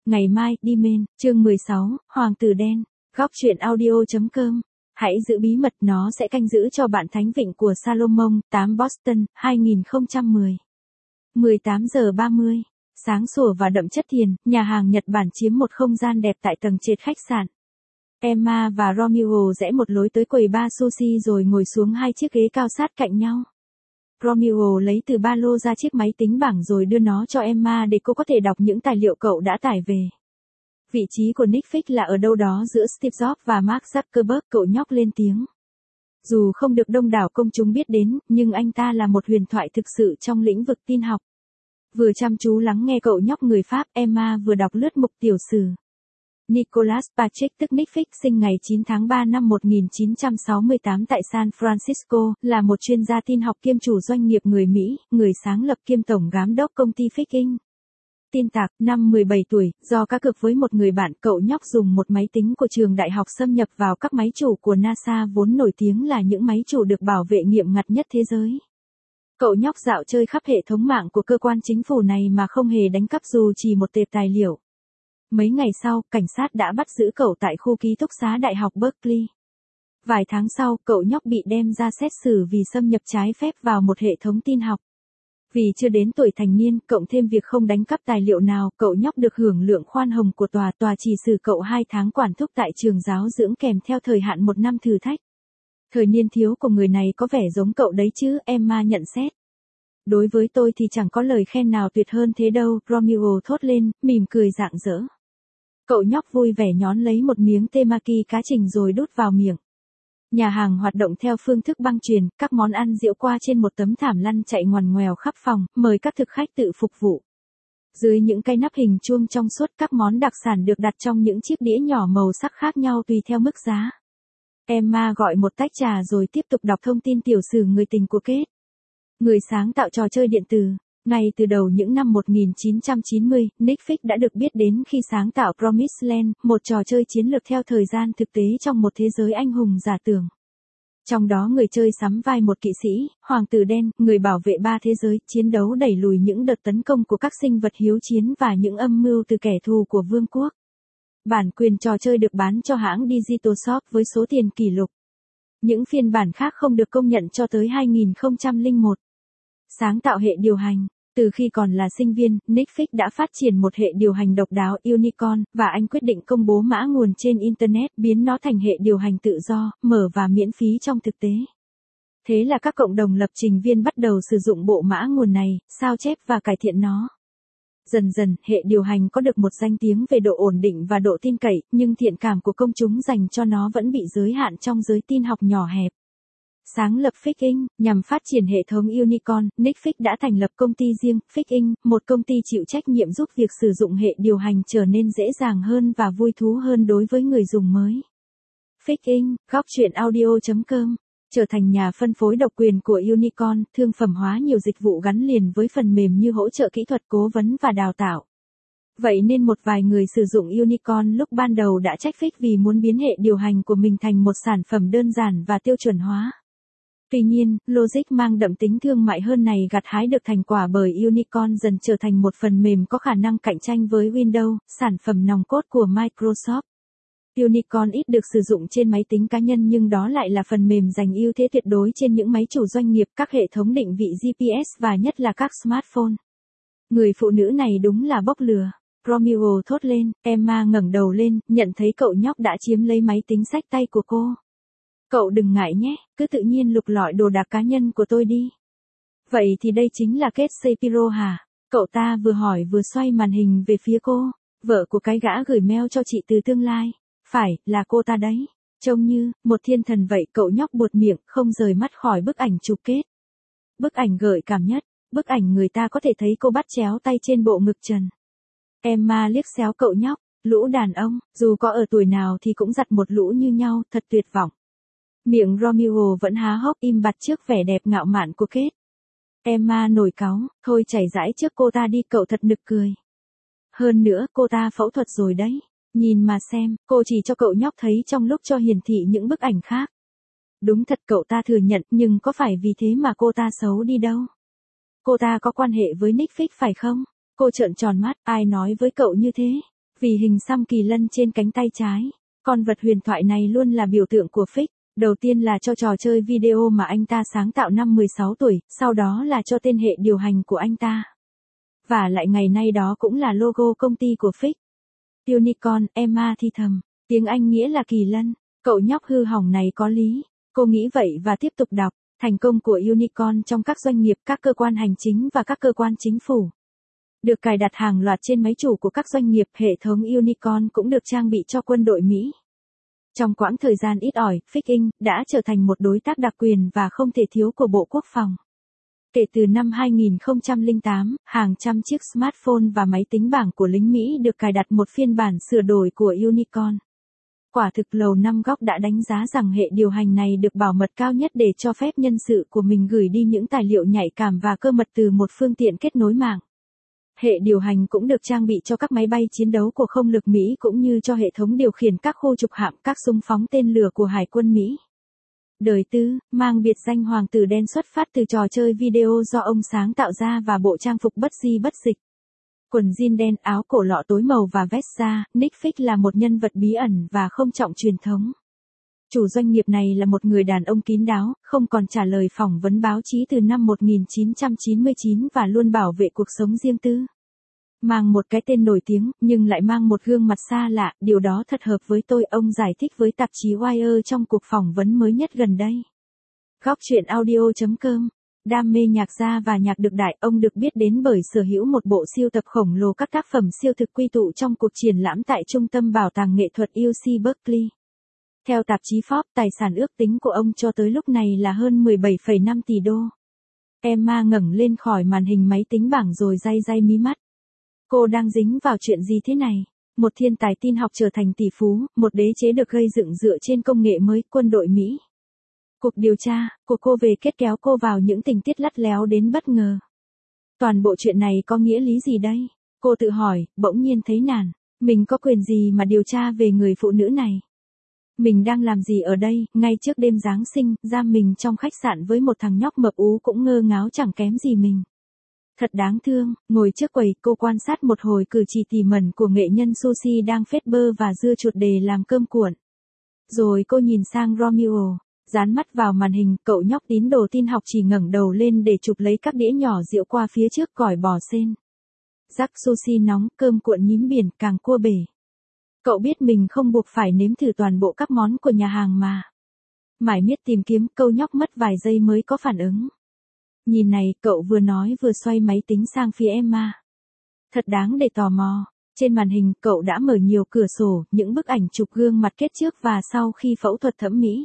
Ngày mai, đi men, chương 16, Hoàng tử đen, góc truyện audio.com. Hãy giữ bí mật, nó sẽ canh giữ cho bạn. Thánh Vịnh của Salomon, 8 Boston, 2010. 18 giờ 30. Sáng sủa và đậm chất thiền, nhà hàng Nhật Bản chiếm một không gian đẹp tại tầng trệt khách sạn. Emma và Romeo rẽ một lối tới quầy bar sushi rồi ngồi xuống hai chiếc ghế cao sát cạnh nhau. Romeo lấy từ ba lô ra chiếc máy tính bảng rồi đưa nó cho Emma để cô có thể đọc những tài liệu cậu đã tải về. Vị trí của Netflix là ở đâu đó giữa Steve Jobs và Mark Zuckerberg, cậu nhóc lên tiếng. Dù không được đông đảo công chúng biết đến, nhưng anh ta là một huyền thoại thực sự trong lĩnh vực tin học. Vừa chăm chú lắng nghe cậu nhóc người Pháp, Emma vừa đọc lướt mục tiểu sử. Nicholas Patrick tức Netflix sinh ngày 9 tháng 3 năm 1968 tại San Francisco, là một chuyên gia tin học kiêm chủ doanh nghiệp người Mỹ, người sáng lập kiêm tổng giám đốc công ty Fix Inc. Tin tặc, năm 17 tuổi, do cá cược với một người bạn, cậu nhóc dùng một máy tính của trường đại học xâm nhập vào các máy chủ của NASA vốn nổi tiếng là những máy chủ được bảo vệ nghiêm ngặt nhất thế giới. Cậu nhóc dạo chơi khắp hệ thống mạng của cơ quan chính phủ này mà không hề đánh cắp dù chỉ một tệp tài liệu. Mấy ngày sau, cảnh sát đã bắt giữ cậu tại khu ký túc xá Đại học Berkeley. Vài tháng sau, cậu nhóc bị đem ra xét xử vì xâm nhập trái phép vào một hệ thống tin học. Vì chưa đến tuổi thành niên, cộng thêm việc không đánh cắp tài liệu nào, cậu nhóc được hưởng lượng khoan hồng của tòa chỉ xử cậu 2 tháng quản thúc tại trường giáo dưỡng kèm theo thời hạn 1 năm thử thách. Thời niên thiếu của người này có vẻ giống cậu đấy chứ, Emma nhận xét. Đối với tôi thì chẳng có lời khen nào tuyệt hơn thế đâu, Romeo thốt lên, mỉm cười rạng rỡ. Cậu nhóc vui vẻ nhón lấy một miếng temaki cá trình rồi đút vào miệng. Nhà hàng hoạt động theo phương thức băng chuyền, các món ăn diễu qua trên một tấm thảm lăn chạy ngoằn ngoèo khắp phòng, mời các thực khách tự phục vụ. Dưới những cây nắp hình chuông trong suốt, các món đặc sản được đặt trong những chiếc đĩa nhỏ màu sắc khác nhau tùy theo mức giá. Emma gọi một tách trà rồi tiếp tục đọc thông tin tiểu sử người tình của Kate. Người sáng tạo trò chơi điện tử. Ngay từ đầu những năm 1990, Netflix đã được biết đến khi sáng tạo Promised Land, một trò chơi chiến lược theo thời gian thực tế trong một thế giới anh hùng giả tưởng. Trong đó người chơi sắm vai một kỵ sĩ, hoàng tử đen, người bảo vệ 3 thế giới, chiến đấu đẩy lùi những đợt tấn công của các sinh vật hiếu chiến và những âm mưu từ kẻ thù của vương quốc. Bản quyền trò chơi được bán cho hãng Digital Shop với số tiền kỷ lục. Những phiên bản khác không được công nhận cho tới 2001. Sáng tạo hệ điều hành. Từ khi còn là sinh viên, Netflix đã phát triển một hệ điều hành độc đáo Unicorn, và anh quyết định công bố mã nguồn trên Internet, biến nó thành hệ điều hành tự do, mở và miễn phí trong thực tế. Thế là các cộng đồng lập trình viên bắt đầu sử dụng bộ mã nguồn này, sao chép và cải thiện nó. Dần dần, hệ điều hành có được một danh tiếng về độ ổn định và độ tin cậy, nhưng thiện cảm của công chúng dành cho nó vẫn bị giới hạn trong giới tin học nhỏ hẹp. Sáng lập Fix Inc. Nhằm phát triển hệ thống Unicorn, Netflix đã thành lập công ty riêng, Fix Inc., một công ty chịu trách nhiệm giúp việc sử dụng hệ điều hành trở nên dễ dàng hơn và vui thú hơn đối với người dùng mới. Fix Inc., góc truyện audio.com, trở thành nhà phân phối độc quyền của Unicorn, thương phẩm hóa nhiều dịch vụ gắn liền với phần mềm như hỗ trợ kỹ thuật, cố vấn và đào tạo. Vậy nên một vài người sử dụng Unicorn lúc ban đầu đã trách Fix vì muốn biến hệ điều hành của mình thành một sản phẩm đơn giản và tiêu chuẩn hóa. Tuy nhiên, logic mang đậm tính thương mại hơn này gặt hái được thành quả bởi Unicorn dần trở thành một phần mềm có khả năng cạnh tranh với Windows, sản phẩm nòng cốt của Microsoft. Unicorn ít được sử dụng trên máy tính cá nhân nhưng đó lại là phần mềm giành ưu thế tuyệt đối trên những máy chủ doanh nghiệp, các hệ thống định vị GPS và nhất là các smartphone. Người phụ nữ này đúng là bốc lửa. Romeo thốt lên, Emma ngẩng đầu lên, nhận thấy cậu nhóc đã chiếm lấy máy tính xách tay của cô. Cậu đừng ngại nhé, cứ tự nhiên lục lọi đồ đạc cá nhân của tôi đi. Vậy thì đây chính là Kate Shapiro hả? Cậu ta vừa hỏi vừa xoay màn hình về phía cô, vợ của cái gã gửi mail cho chị từ tương lai. Phải, là cô ta đấy. Trông như một thiên thần vậy, cậu nhóc buột miệng, không rời mắt khỏi bức ảnh chụp Kate. Bức ảnh gợi cảm nhất, bức ảnh người ta có thể thấy cô bắt chéo tay trên bộ ngực trần. Emma liếc xéo cậu nhóc, lũ đàn ông, dù có ở tuổi nào thì cũng giặt một lũ như nhau, thật tuyệt vọng. Miệng Romeo vẫn há hốc im bặt trước vẻ đẹp ngạo mạn của Kate. Emma nổi cáu, thôi chảy rãi trước cô ta đi, cậu thật nực cười. Hơn nữa, cô ta phẫu thuật rồi đấy. Nhìn mà xem, cô chỉ cho cậu nhóc thấy trong lúc cho hiển thị những bức ảnh khác. Đúng thật, cậu ta thừa nhận, nhưng có phải vì thế mà cô ta xấu đi đâu? Cô ta có quan hệ với Netflix phải không? Cô trợn tròn mắt, ai nói với cậu như thế? Vì hình xăm kỳ lân trên cánh tay trái, con vật huyền thoại này luôn là biểu tượng của Fix. Đầu tiên là cho trò chơi video mà anh ta sáng tạo năm 16 tuổi, sau đó là cho tên hệ điều hành của anh ta. Và lại ngày nay đó cũng là logo công ty của Fix. Unicorn, Emma thì thầm, tiếng Anh nghĩa là kỳ lân. Cậu nhóc hư hỏng này có lý. Cô nghĩ vậy và tiếp tục đọc. Thành công của Unicorn trong các doanh nghiệp, các cơ quan hành chính và các cơ quan chính phủ. Được cài đặt hàng loạt trên máy chủ của các doanh nghiệp, hệ thống Unicorn cũng được trang bị cho quân đội Mỹ. Trong quãng thời gian ít ỏi, Fix Inc. đã trở thành một đối tác đặc quyền và không thể thiếu của Bộ Quốc phòng. Kể từ năm 2008, hàng trăm chiếc smartphone và máy tính bảng của lính Mỹ được cài đặt một phiên bản sửa đổi của Unicorn. Quả thực Lầu Năm Góc đã đánh giá rằng hệ điều hành này được bảo mật cao nhất để cho phép nhân sự của mình gửi đi những tài liệu nhạy cảm và cơ mật từ một phương tiện kết nối mạng. Hệ điều hành cũng được trang bị cho các máy bay chiến đấu của không lực Mỹ cũng như cho hệ thống điều khiển các khu trục hạm, các súng phóng tên lửa của Hải quân Mỹ. Đời tư, mang biệt danh Hoàng tử đen xuất phát từ trò chơi video do ông sáng tạo ra và bộ trang phục bất di bất dịch. Quần jean đen, áo cổ lọ tối màu và vest da, Nick Fix là một nhân vật bí ẩn và không trọng truyền thống. Chủ doanh nghiệp này là một người đàn ông kín đáo, không còn trả lời phỏng vấn báo chí từ năm 1999 và luôn bảo vệ cuộc sống riêng tư. Mang một cái tên nổi tiếng, nhưng lại mang một gương mặt xa lạ, điều đó thật hợp với tôi, ông giải thích với tạp chí Wire trong cuộc phỏng vấn mới nhất gần đây. Góc truyện audio.com. Đam mê nhạc gia và nhạc đương đại, ông được biết đến bởi sở hữu một bộ sưu tập khổng lồ các tác phẩm siêu thực quy tụ trong cuộc triển lãm tại Trung tâm Bảo tàng Nghệ thuật UC Berkeley. Theo tạp chí Forbes, tài sản ước tính của ông cho tới lúc này là hơn 17,5 tỷ đô. Emma ngẩng lên khỏi màn hình máy tính bảng rồi day day mí mắt. Cô đang dính vào chuyện gì thế này? Một thiên tài tin học trở thành tỷ phú, một đế chế được gây dựng dựa trên công nghệ mới, quân đội Mỹ. Cuộc điều tra của cô về kết kéo cô vào những tình tiết lắt léo đến bất ngờ. Toàn bộ chuyện này có nghĩa lý gì đây? Cô tự hỏi, bỗng nhiên thấy nản. Mình có quyền gì mà điều tra về người phụ nữ này? Mình đang làm gì ở đây? Ngay trước đêm Giáng sinh, giam mình trong khách sạn với một thằng nhóc mập ú cũng ngơ ngáo chẳng kém gì mình. Thật đáng thương, ngồi trước quầy, cô quan sát một hồi cử chỉ tỉ mẩn của nghệ nhân sushi đang phết bơ và dưa chuột để làm cơm cuộn. Rồi cô nhìn sang Romeo, dán mắt vào màn hình, cậu nhóc tín đồ tin học chỉ ngẩng đầu lên để chụp lấy các đĩa nhỏ rượu qua phía trước gỏi bò sên. Rắc sushi nóng, cơm cuộn nhím biển, càng cua bể. Cậu biết mình không buộc phải nếm thử toàn bộ các món của nhà hàng mà. Mải miết tìm kiếm, câu nhóc mất vài giây mới có phản ứng. Nhìn này, cậu vừa nói vừa xoay máy tính sang phía Emma. Thật đáng để tò mò. Trên màn hình, cậu đã mở nhiều cửa sổ, những bức ảnh chụp gương mặt kết trước và sau khi phẫu thuật thẩm mỹ.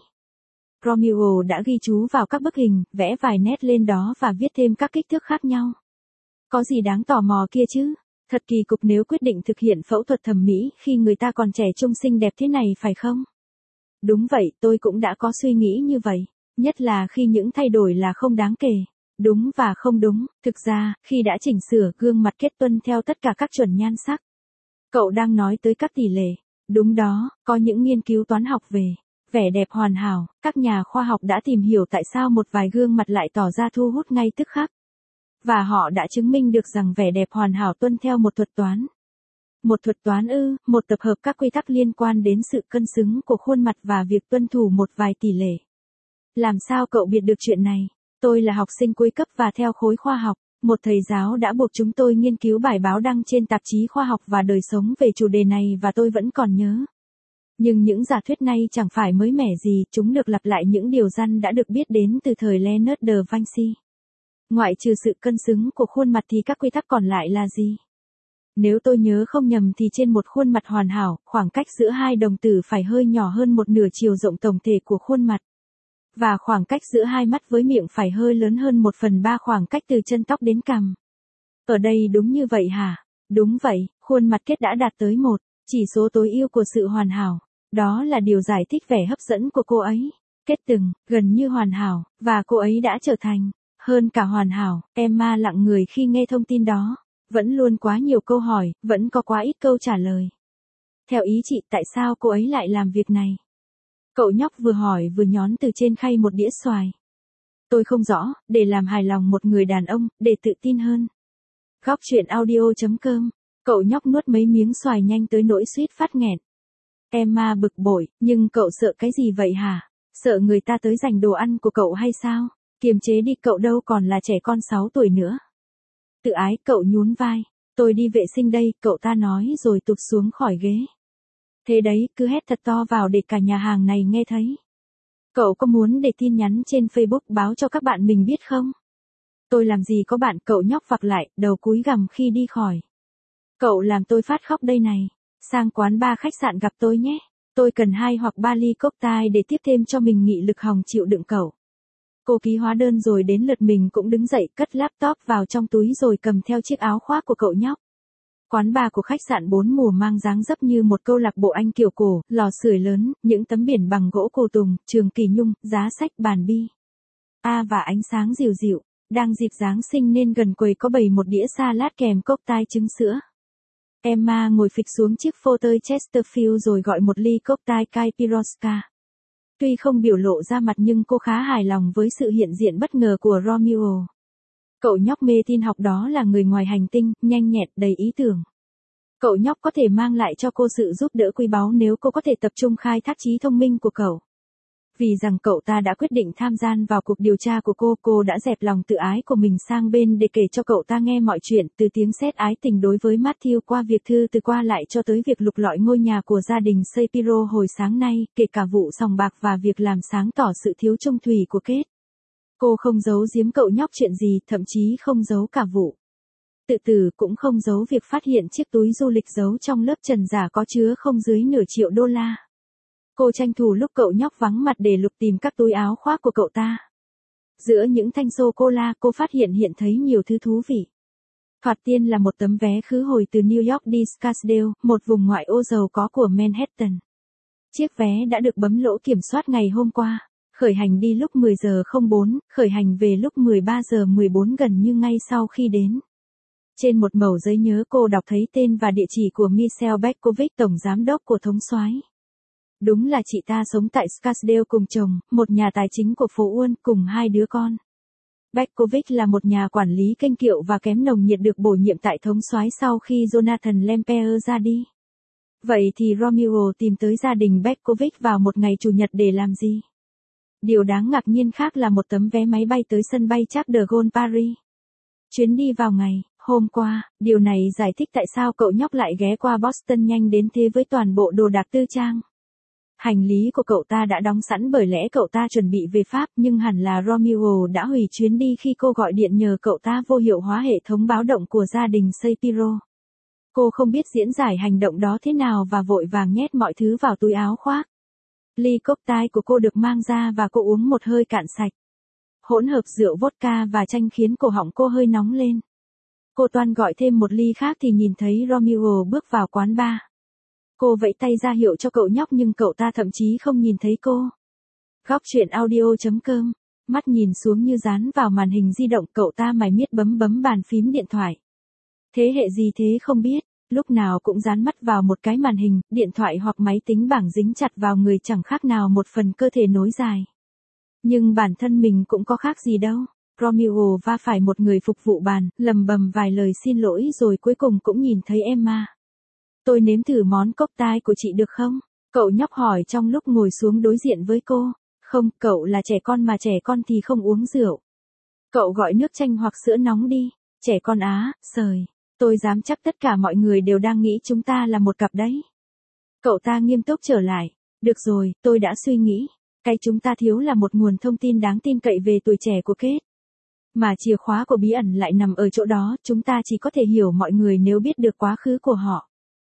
Romeo đã ghi chú vào các bức hình, vẽ vài nét lên đó và viết thêm các kích thước khác nhau. Có gì đáng tò mò kia chứ? Thật kỳ cục nếu quyết định thực hiện phẫu thuật thẩm mỹ khi người ta còn trẻ trung xinh đẹp thế này phải không? Đúng vậy, tôi cũng đã có suy nghĩ như vậy. Nhất là khi những thay đổi là không đáng kể. Đúng và không đúng, thực ra, khi đã chỉnh sửa gương mặt kết tuân theo tất cả các chuẩn nhan sắc. Cậu đang nói tới các tỷ lệ. Đúng đó, có những nghiên cứu toán học về vẻ đẹp hoàn hảo, các nhà khoa học đã tìm hiểu tại sao một vài gương mặt lại tỏ ra thu hút ngay tức khắc. Và họ đã chứng minh được rằng vẻ đẹp hoàn hảo tuân theo một thuật toán. Một thuật toán một tập hợp các quy tắc liên quan đến sự cân xứng của khuôn mặt và việc tuân thủ một vài tỷ lệ. Làm sao cậu biết được chuyện này? Tôi là học sinh cuối cấp và theo khối khoa học, một thầy giáo đã buộc chúng tôi nghiên cứu bài báo đăng trên tạp chí khoa học và đời sống về chủ đề này và tôi vẫn còn nhớ. Nhưng những giả thuyết này chẳng phải mới mẻ gì, chúng được lặp lại những điều răn đã được biết đến từ thời Leonardo da Vinci. Ngoại trừ sự cân xứng của khuôn mặt thì các quy tắc còn lại là gì? Nếu tôi nhớ không nhầm thì trên một khuôn mặt hoàn hảo, khoảng cách giữa hai đồng tử phải hơi nhỏ hơn một nửa chiều rộng tổng thể của khuôn mặt. Và khoảng cách giữa hai mắt với miệng phải hơi lớn hơn 1/3 khoảng cách từ chân tóc đến cằm. Ở đây đúng như vậy hả? Đúng vậy, khuôn mặt kết đã đạt tới một chỉ số tối ưu của sự hoàn hảo. Đó là điều giải thích vẻ hấp dẫn của cô ấy. Kết gần như hoàn hảo, và cô ấy đã trở thành hơn cả hoàn hảo. Emma lặng người khi nghe thông tin đó. Vẫn luôn quá nhiều câu hỏi, vẫn có quá ít câu trả lời. Theo ý chị, tại sao cô ấy lại làm việc này? Cậu nhóc vừa hỏi vừa nhón từ trên khay một đĩa xoài. Tôi không rõ, để làm hài lòng một người đàn ông, để tự tin hơn. Góc truyện audio.com Cậu nhóc nuốt mấy miếng xoài nhanh tới nỗi suýt phát nghẹn. Emma bực bội, nhưng cậu sợ cái gì vậy hả? Sợ người ta tới giành đồ ăn của cậu hay sao? Kiềm chế đi, cậu đâu còn là trẻ con 6 tuổi nữa. Tự ái, cậu nhún vai. Tôi đi vệ sinh đây, cậu ta nói rồi tụt xuống khỏi ghế. Thế đấy, cứ hét thật to vào để cả nhà hàng này nghe thấy. Cậu có muốn để tin nhắn trên Facebook báo cho các bạn mình biết không? Tôi làm gì có bạn, cậu nhóc vặc lại, đầu cúi gằm khi đi khỏi. Cậu làm tôi phát khóc đây này. Sang quán bar khách sạn gặp tôi nhé. Tôi cần 2 hoặc 3 ly cocktail để tiếp thêm cho mình nghị lực hòng chịu đựng cậu. Cô ký hóa đơn rồi đến lượt mình cũng đứng dậy cất laptop vào trong túi rồi cầm theo chiếc áo khoác của cậu nhóc. Quán bar của khách sạn 4 mùa mang dáng dấp như một câu lạc bộ Anh kiểu cổ, lò sưởi lớn, những tấm biển bằng gỗ cổ tùng, trường kỳ nhung, giá sách, bàn bi. Và ánh sáng dịu dịu. Đang dịp Giáng sinh nên gần quầy có bày một đĩa salad kèm cocktail trứng sữa. Emma ngồi phịch xuống chiếc fauteuil Chesterfield rồi gọi một ly cocktail Caipirosca. Tuy không biểu lộ ra mặt nhưng cô khá hài lòng với sự hiện diện bất ngờ của Romeo. Cậu nhóc mê tin học đó là người ngoài hành tinh, nhanh nhẹn, đầy ý tưởng. Cậu nhóc có thể mang lại cho cô sự giúp đỡ quý báu nếu cô có thể tập trung khai thác trí thông minh của cậu. Vì rằng cậu ta đã quyết định tham gia vào cuộc điều tra của cô đã dẹp lòng tự ái của mình sang bên để kể cho cậu ta nghe mọi chuyện, từ tiếng sét ái tình đối với Matthew qua việc thư từ qua lại cho tới việc lục lọi ngôi nhà của gia đình Shapiro hồi sáng nay, kể cả vụ sòng bạc và việc làm sáng tỏ sự thiếu trung thủy của Kate. Cô không giấu giếm cậu nhóc chuyện gì, thậm chí không giấu cả vụ tự tử, cũng không giấu việc phát hiện chiếc túi du lịch giấu trong lớp trần giả có chứa không dưới nửa triệu đô la. Cô tranh thủ lúc cậu nhóc vắng mặt để lục tìm các túi áo khoác của cậu ta. Giữa những thanh sô-cô-la cô phát hiện thấy nhiều thứ thú vị. Thoạt tiên là một tấm vé khứ hồi từ New York đi Scottsdale, một vùng ngoại ô giàu có của Manhattan. Chiếc vé đã được bấm lỗ kiểm soát ngày hôm qua. Khởi hành đi lúc 10 giờ 04, khởi hành về lúc 13 giờ 14 gần như ngay sau khi đến. Trên một mẩu giấy nhớ cô đọc thấy tên và địa chỉ của Michelle Beckovic, tổng giám đốc của thống soái. Đúng là chị ta sống tại Scottsdale cùng chồng, một nhà tài chính của phố Uôn, cùng 2 đứa con. Beckovic là một nhà quản lý kênh kiệu và kém nồng nhiệt được bổ nhiệm tại thống soái sau khi Jonathan Lemper ra đi. Vậy thì Romeo tìm tới gia đình Beckovic vào một ngày Chủ nhật để làm gì? Điều đáng ngạc nhiên khác là một tấm vé máy bay tới sân bay Charles de Gaulle Paris. Chuyến đi vào ngày hôm qua, điều này giải thích tại sao cậu nhóc lại ghé qua Boston nhanh đến thế với toàn bộ đồ đạc tư trang. Hành lý của cậu ta đã đóng sẵn bởi lẽ cậu ta chuẩn bị về Pháp, nhưng hẳn là Romeo đã hủy chuyến đi khi cô gọi điện nhờ cậu ta vô hiệu hóa hệ thống báo động của gia đình Shapiro. Cô không biết diễn giải hành động đó thế nào và vội vàng nhét mọi thứ vào túi áo khoác. Ly cocktail của cô được mang ra và cô uống một hơi cạn sạch. Hỗn hợp rượu vodka và chanh khiến cổ họng cô hơi nóng lên. Cô toan gọi thêm một ly khác thì nhìn thấy Romeo bước vào quán bar. Cô vẫy tay ra hiệu cho cậu nhóc nhưng cậu ta thậm chí không nhìn thấy cô. Góc truyện audio.com, mắt nhìn xuống như dán vào màn hình di động, cậu ta mải miết bấm bàn phím điện thoại. Thế hệ gì thế không biết, lúc nào cũng dán mắt vào một cái màn hình, điện thoại hoặc máy tính bảng dính chặt vào người chẳng khác nào một phần cơ thể nối dài. Nhưng bản thân mình cũng có khác gì đâu. Romeo va phải một người phục vụ bàn, lầm bầm vài lời xin lỗi rồi cuối cùng cũng nhìn thấy Emma. Tôi nếm thử món cocktail của chị được không? Cậu nhóc hỏi trong lúc ngồi xuống đối diện với cô. Không, cậu là trẻ con mà trẻ con thì không uống rượu. Cậu gọi nước chanh hoặc sữa nóng đi. Trẻ con á, sời. Tôi dám chắc tất cả mọi người đều đang nghĩ chúng ta là một cặp đấy. Cậu ta nghiêm túc trở lại. Được rồi, tôi đã suy nghĩ. Cái chúng ta thiếu là một nguồn thông tin đáng tin cậy về tuổi trẻ của Kate. Mà chìa khóa của bí ẩn lại nằm ở chỗ đó, chúng ta chỉ có thể hiểu mọi người nếu biết được quá khứ của họ.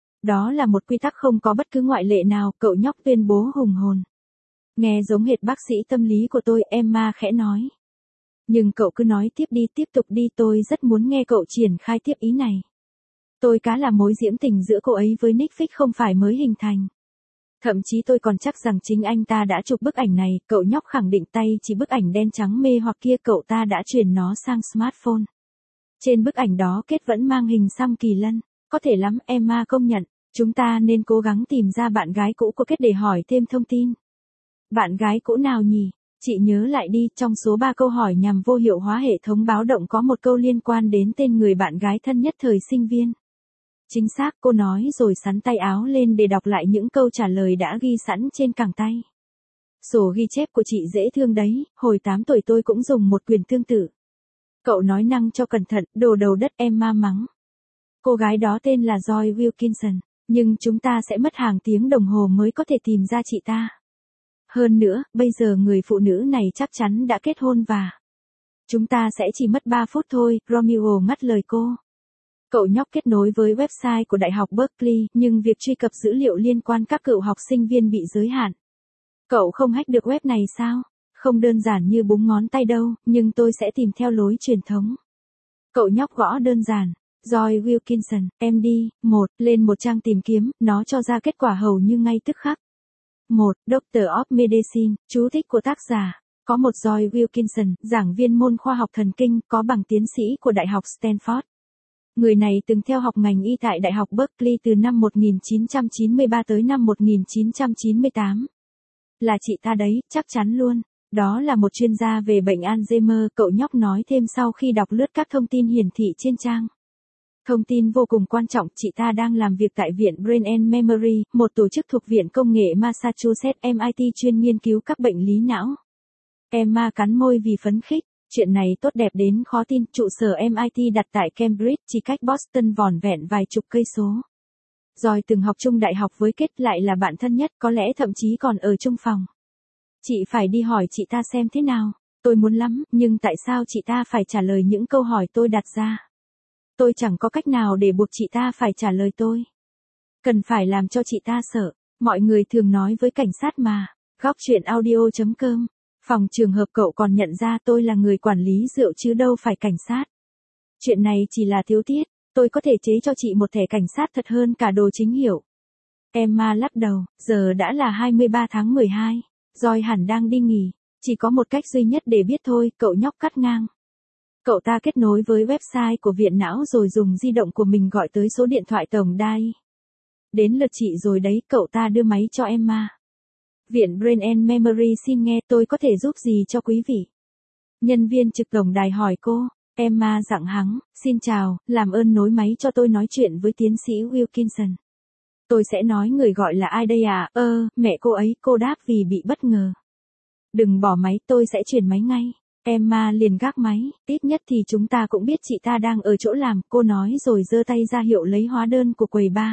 Đó là một quy tắc không có bất cứ ngoại lệ nào, cậu nhóc tuyên bố hùng hồn. Nghe giống hệt bác sĩ tâm lý của tôi, Emma khẽ nói. Nhưng cậu cứ nói tiếp đi, tiếp tục đi, tôi rất muốn nghe cậu triển khai tiếp ý này. Tôi cá là mối diễm tình giữa cô ấy với Nick Fix không phải mới hình thành. Thậm chí tôi còn chắc rằng chính anh ta đã chụp bức ảnh này, cậu nhóc khẳng định tay chỉ bức ảnh đen trắng mê hoặc kia, cậu ta đã chuyển nó sang smartphone. Trên bức ảnh đó Kate vẫn mang hình xăm kỳ lân. Có thể lắm, Emma công nhận, chúng ta nên cố gắng tìm ra bạn gái cũ của Kate để hỏi thêm thông tin. Bạn gái cũ nào nhỉ? Chị nhớ lại đi, trong số 3 câu hỏi nhằm vô hiệu hóa hệ thống báo động có một câu liên quan đến tên người bạn gái thân nhất thời sinh viên. Chính xác, cô nói rồi sắn tay áo lên để đọc lại những câu trả lời đã ghi sẵn trên cẳng tay. Sổ ghi chép của chị dễ thương đấy, hồi 8 tuổi tôi cũng dùng một quyền tương tự. Cậu nói năng cho cẩn thận, đồ đầu đất, Emma mắng. Cô gái đó tên là Joy Wilkinson, nhưng chúng ta sẽ mất hàng tiếng đồng hồ mới có thể tìm ra chị ta. Hơn nữa, bây giờ người phụ nữ này chắc chắn đã kết hôn và... Chúng ta sẽ chỉ mất 3 phút thôi, Romeo ngắt lời cô. Cậu nhóc kết nối với website của Đại học Berkeley, nhưng việc truy cập dữ liệu liên quan các cựu học sinh viên bị giới hạn. Cậu không hack được web này sao? Không đơn giản như búng ngón tay đâu, nhưng tôi sẽ tìm theo lối truyền thống. Cậu nhóc gõ đơn giản. Joy Wilkinson, MD, 1, lên một trang tìm kiếm, nó cho ra kết quả hầu như ngay tức khắc. 1. Doctor of Medicine, chú thích của tác giả. Có một Joy Wilkinson, giảng viên môn khoa học thần kinh, có bằng tiến sĩ của Đại học Stanford. Người này từng theo học ngành y tại Đại học Berkeley từ năm 1993 tới năm 1998. Là chị ta đấy, chắc chắn luôn. Đó là một chuyên gia về bệnh Alzheimer, cậu nhóc nói thêm sau khi đọc lướt các thông tin hiển thị trên trang. Thông tin vô cùng quan trọng, chị ta đang làm việc tại Viện Brain and Memory, một tổ chức thuộc Viện Công nghệ Massachusetts MIT chuyên nghiên cứu các bệnh lý não. Emma cắn môi vì phấn khích, chuyện này tốt đẹp đến khó tin, trụ sở MIT đặt tại Cambridge, chỉ cách Boston vỏn vẹn vài chục cây số. Rồi từng học chung đại học với Kết, lại là bạn thân nhất, có lẽ thậm chí còn ở chung phòng. Chị phải đi hỏi chị ta xem thế nào. Tôi muốn lắm, nhưng tại sao chị ta phải trả lời những câu hỏi tôi đặt ra? Tôi chẳng có cách nào để buộc chị ta phải trả lời tôi. Cần phải làm cho chị ta sợ. Mọi người thường nói với cảnh sát mà. Góc chuyện audio.com. Phòng trường hợp cậu còn nhận ra tôi là người quản lý rượu chứ đâu phải cảnh sát. Chuyện này chỉ là thiếu tiết. Tôi có thể chế cho chị một thẻ cảnh sát thật hơn cả đồ chính hiệu. Emma lắc đầu, giờ đã là 23 tháng 12. Joy hẳn đang đi nghỉ. Chỉ có một cách duy nhất để biết thôi, cậu nhóc cắt ngang. Cậu ta kết nối với website của viện não rồi dùng di động của mình gọi tới số điện thoại tổng đài. Đến lượt chị rồi đấy, cậu ta đưa máy cho Emma. Viện Brain and Memory xin nghe, tôi có thể giúp gì cho quý vị? Nhân viên trực tổng đài hỏi cô. Emma giọng hắng, xin chào, làm ơn nối máy cho tôi nói chuyện với tiến sĩ Wilkinson. Tôi sẽ nói người gọi là ai đây à? Mẹ cô ấy, cô đáp vì bị bất ngờ. Đừng bỏ máy, tôi sẽ chuyển máy ngay. Emma liền gác máy, ít nhất thì chúng ta cũng biết chị ta đang ở chỗ làm, cô nói rồi giơ tay ra hiệu lấy hóa đơn của quầy bar.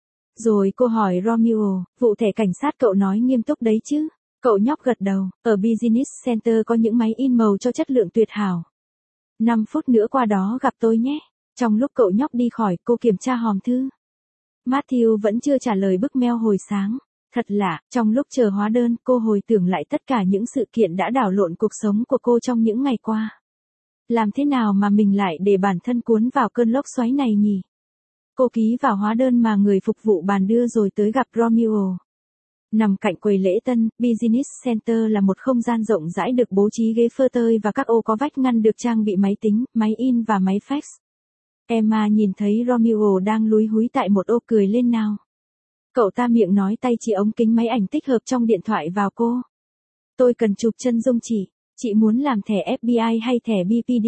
Rồi cô hỏi Romeo, vụ thẻ cảnh sát cậu nói nghiêm túc đấy chứ? Cậu nhóc gật đầu, ở Business Center có những máy in màu cho chất lượng tuyệt hảo. 5 phút nữa qua đó gặp tôi nhé. Trong lúc cậu nhóc đi khỏi, cô kiểm tra hòm thư. Matthew vẫn chưa trả lời bức mail hồi sáng. Thật lạ, trong lúc chờ hóa đơn, cô hồi tưởng lại tất cả những sự kiện đã đảo lộn cuộc sống của cô trong những ngày qua. Làm thế nào mà mình lại để bản thân cuốn vào cơn lốc xoáy này nhỉ? Cô ký vào hóa đơn mà người phục vụ bàn đưa rồi tới gặp Romeo. Nằm cạnh quầy lễ tân, Business Center là một không gian rộng rãi được bố trí ghế phơ tơi và các ô có vách ngăn được trang bị máy tính, máy in và máy fax. Emma nhìn thấy Romeo đang lúi húi tại một ô cười lên nào. Cậu ta miệng nói tay chỉ ống kính máy ảnh tích hợp trong điện thoại vào cô. Tôi cần chụp chân dung chị muốn làm thẻ FBI hay thẻ BPD?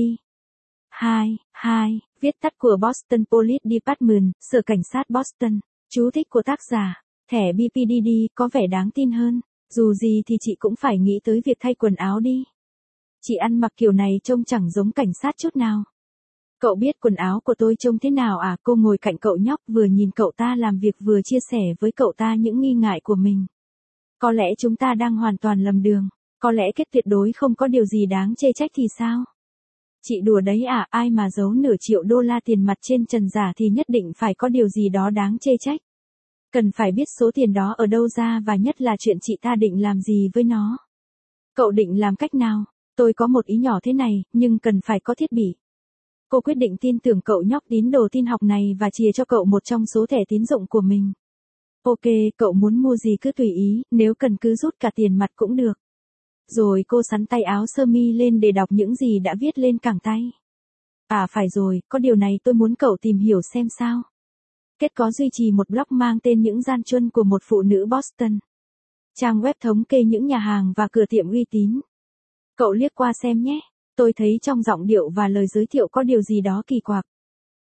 2. Viết tắt của Boston Police Department, Sở Cảnh sát Boston. Chú thích của tác giả. Thẻ BPD có vẻ đáng tin hơn. Dù gì thì chị cũng phải nghĩ tới việc thay quần áo đi. Chị ăn mặc kiểu này trông chẳng giống cảnh sát chút nào. Cậu biết quần áo của tôi trông thế nào à? Cô ngồi cạnh cậu nhóc vừa nhìn cậu ta làm việc vừa chia sẻ với cậu ta những nghi ngại của mình. Có lẽ chúng ta đang hoàn toàn lầm đường. Có lẽ Kết tuyệt đối không có điều gì đáng chê trách thì sao? Chị đùa đấy à? Ai mà giấu nửa triệu đô la tiền mặt trên trần giả thì nhất định phải có điều gì đó đáng chê trách. Cần phải biết số tiền đó ở đâu ra và nhất là chuyện chị ta định làm gì với nó. Cậu định làm cách nào? Tôi có một ý nhỏ thế này, nhưng cần phải có thiết bị. Cô quyết định tin tưởng cậu nhóc tín đồ tin học này và chìa cho cậu một trong số thẻ tín dụng của mình. Ok, cậu muốn mua gì cứ tùy ý, nếu cần cứ rút cả tiền mặt cũng được. Rồi cô xắn tay áo sơ mi lên để đọc những gì đã viết lên cẳng tay. À phải rồi, có điều này tôi muốn cậu tìm hiểu xem sao. Kết có duy trì một blog mang tên Những gian truân của một phụ nữ Boston. Trang web thống kê những nhà hàng và cửa tiệm uy tín. Cậu liếc qua xem nhé. Tôi thấy trong giọng điệu và lời giới thiệu có điều gì đó kỳ quặc.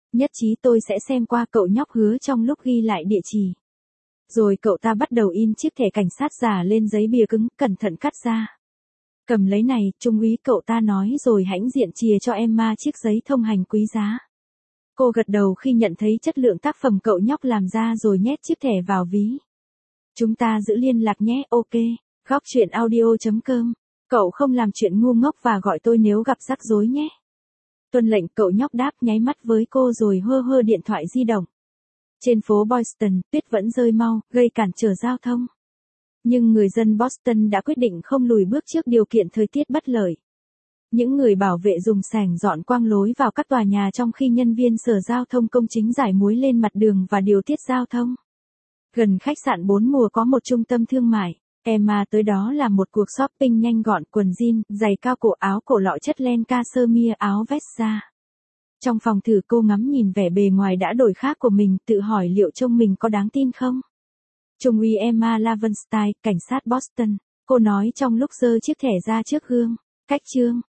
Nhất trí tôi sẽ xem qua, cậu nhóc hứa trong lúc ghi lại địa chỉ. Rồi cậu ta bắt đầu in chiếc thẻ cảnh sát giả lên giấy bìa cứng, cẩn thận cắt ra. Cầm lấy này, trung úy, cậu ta nói rồi hãnh diện chìa cho Emma chiếc giấy thông hành quý giá. Cô gật đầu khi nhận thấy chất lượng tác phẩm cậu nhóc làm ra rồi nhét chiếc thẻ vào ví. Chúng ta giữ liên lạc nhé, ok. Góc chuyện audio.com. Cậu không làm chuyện ngu ngốc và gọi tôi nếu gặp rắc rối nhé. Tuân lệnh, cậu nhóc đáp, nháy mắt với cô rồi hơ hơ điện thoại di động. Trên phố Boston, tuyết vẫn rơi mau, gây cản trở giao thông. Nhưng người dân Boston đã quyết định không lùi bước trước điều kiện thời tiết bất lợi. Những người bảo vệ dùng sẻng dọn quang lối vào các tòa nhà trong khi nhân viên sở giao thông công chính rải muối lên mặt đường và điều tiết giao thông. Gần khách sạn 4 mùa có một trung tâm thương mại. Emma tới đó là một cuộc shopping nhanh gọn, quần jean, giày cao cổ, áo cổ lọ chất len cashmere, áo vest da. Trong phòng thử, cô ngắm nhìn vẻ bề ngoài đã đổi khác của mình, tự hỏi liệu trông mình có đáng tin không. Trung úy Emma Lavenstein, cảnh sát Boston, cô nói trong lúc giơ chiếc thẻ ra trước gương. Cách chương